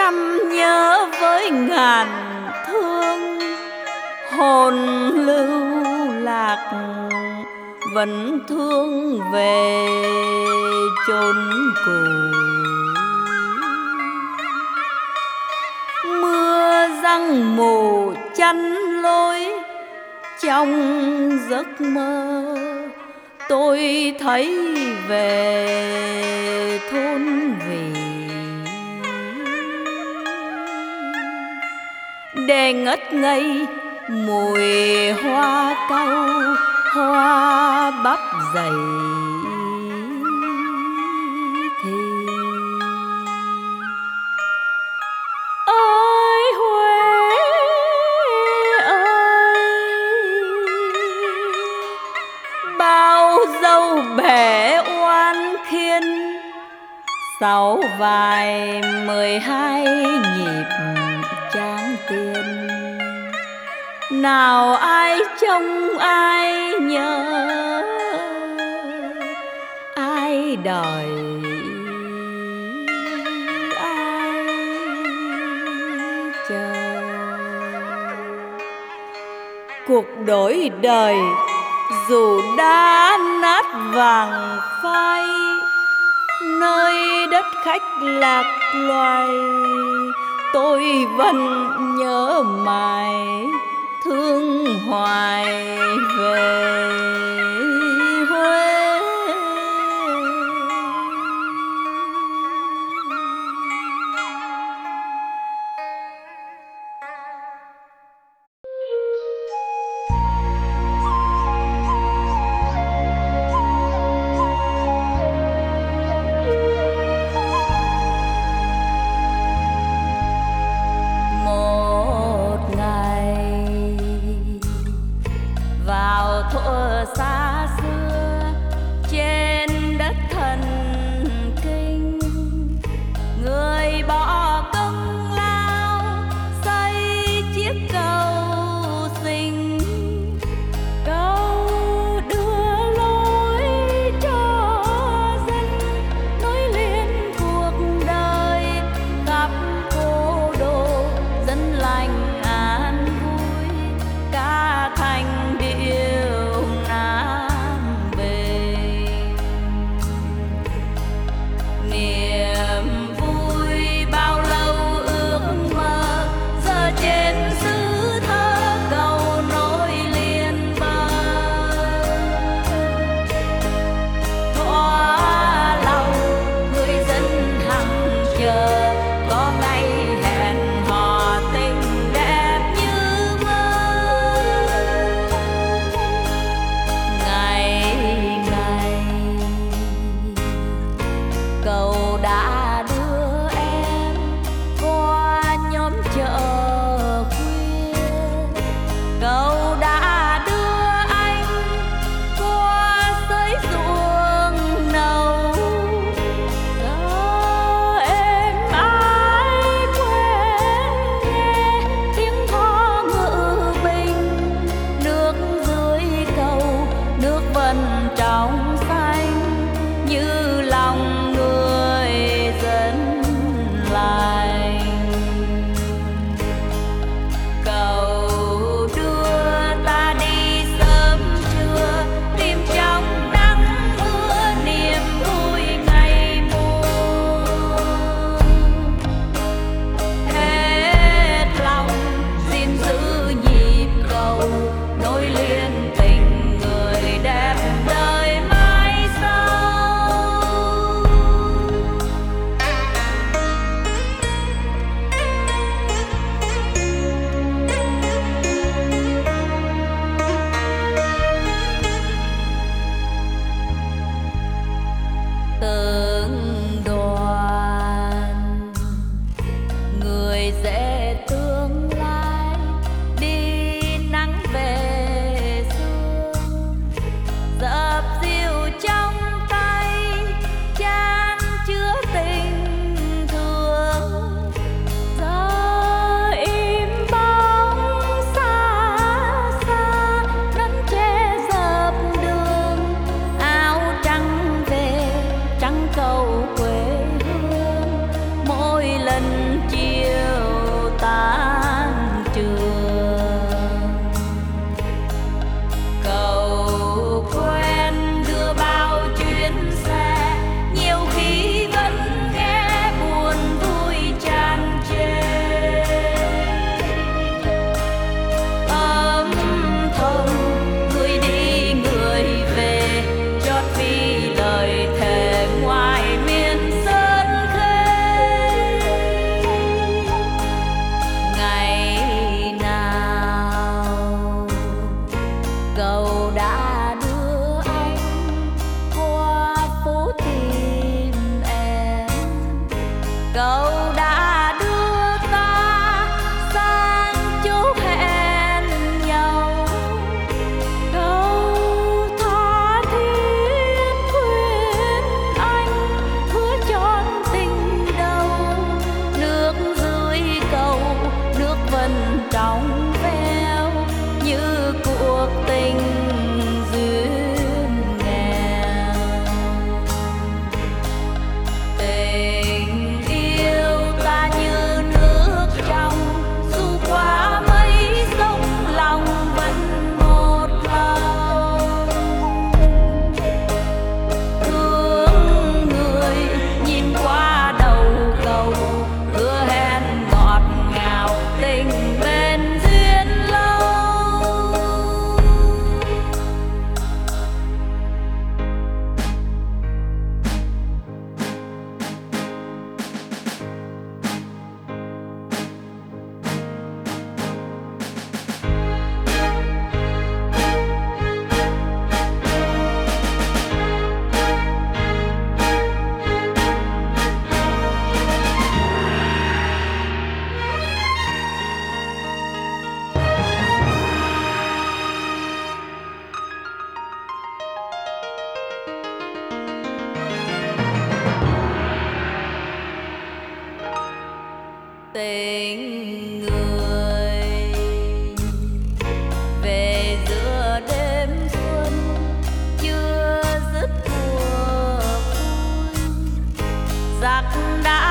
trăm nhớ với ngàn thương, hồn lưu lạc vẫn thương về chốn cũ. Mưa răng mù chắn lối, trong giấc mơ tôi thấy về thôn về, để ngất ngây mùi hoa cau, hoa bắp dày thì ơi Huế ơi, bao dâu bể oan khiên, sáu vai 12 nhịp tráng tiền, nào ai trông ai nhớ, ai đợi ai chờ. Cuộc đổi đời dù đã nát vàng phai, nơi đất khách lạc loài, tôi vẫn nhớ mãi thương hoài về Huế. Thuở xa xưa trên đất thần kinh, người bỏ công lao xây chiếc cầu sinh, cầu đưa lối cho dân, nối liền cuộc đời khắp cố đô, dân lành an vui cả thành điệu Nam về. Niềm vui bao lâu ước mơ giờ trên xứ thơ cầu nối liền bờ, thỏa lòng người dân hằng chờ có ngày hẹn hò tình đẹp như mơ. Ngày ngày cầu đã đưa em qua nhóm chợ khuya, cầu đã đưa anh qua sới ruộng nâu. Giờ em ai quên nghe tiếng hò ngự bình, nước dưới cầu nước vẫn trong xanh như lòng người dân lành. Cầu đưa ta đi sớm trưa, tìm trong nắng mưa niềm vui ngày mùa. Hết lòng xin giữ nhịp cầu, nối liền tình người đẹp đời mai sau. Từng đoàn người dễ tương lai đi nắng về sương, dập dìu trong tay chan chứa tình thương. Giờ im bóng xa xa nắng che dập đường, áo trắng về trắng cầu quê hương, mỗi lần chia tan trường. Cầu quen đưa bao chuyến xe, nhiều khi vẫn nghe buồn vui tràn trề. Âm thầm người đi người về, chót vì lời thề ngoài miền sơn khê. Ngày nào cầu đã đưa anh qua phố tìm em, cầu đã đưa ta sang chỗ hẹn nhau, cầu tha thiết khuyên anh hứa trọn tình đầu. Nước dưới cầu nước vẫn trong veo như cuộc tình duyên nghèo. Tình yêu ta như nước trong, dù qua mấy sông lòng vẫn một lòng. Thương người nhìn qua đầu cầu, hứa hẹn ngọt ngào tình bên duyên lâu. Tình người về giữa đêm xuân, chưa dứt cuộc vui giặc đã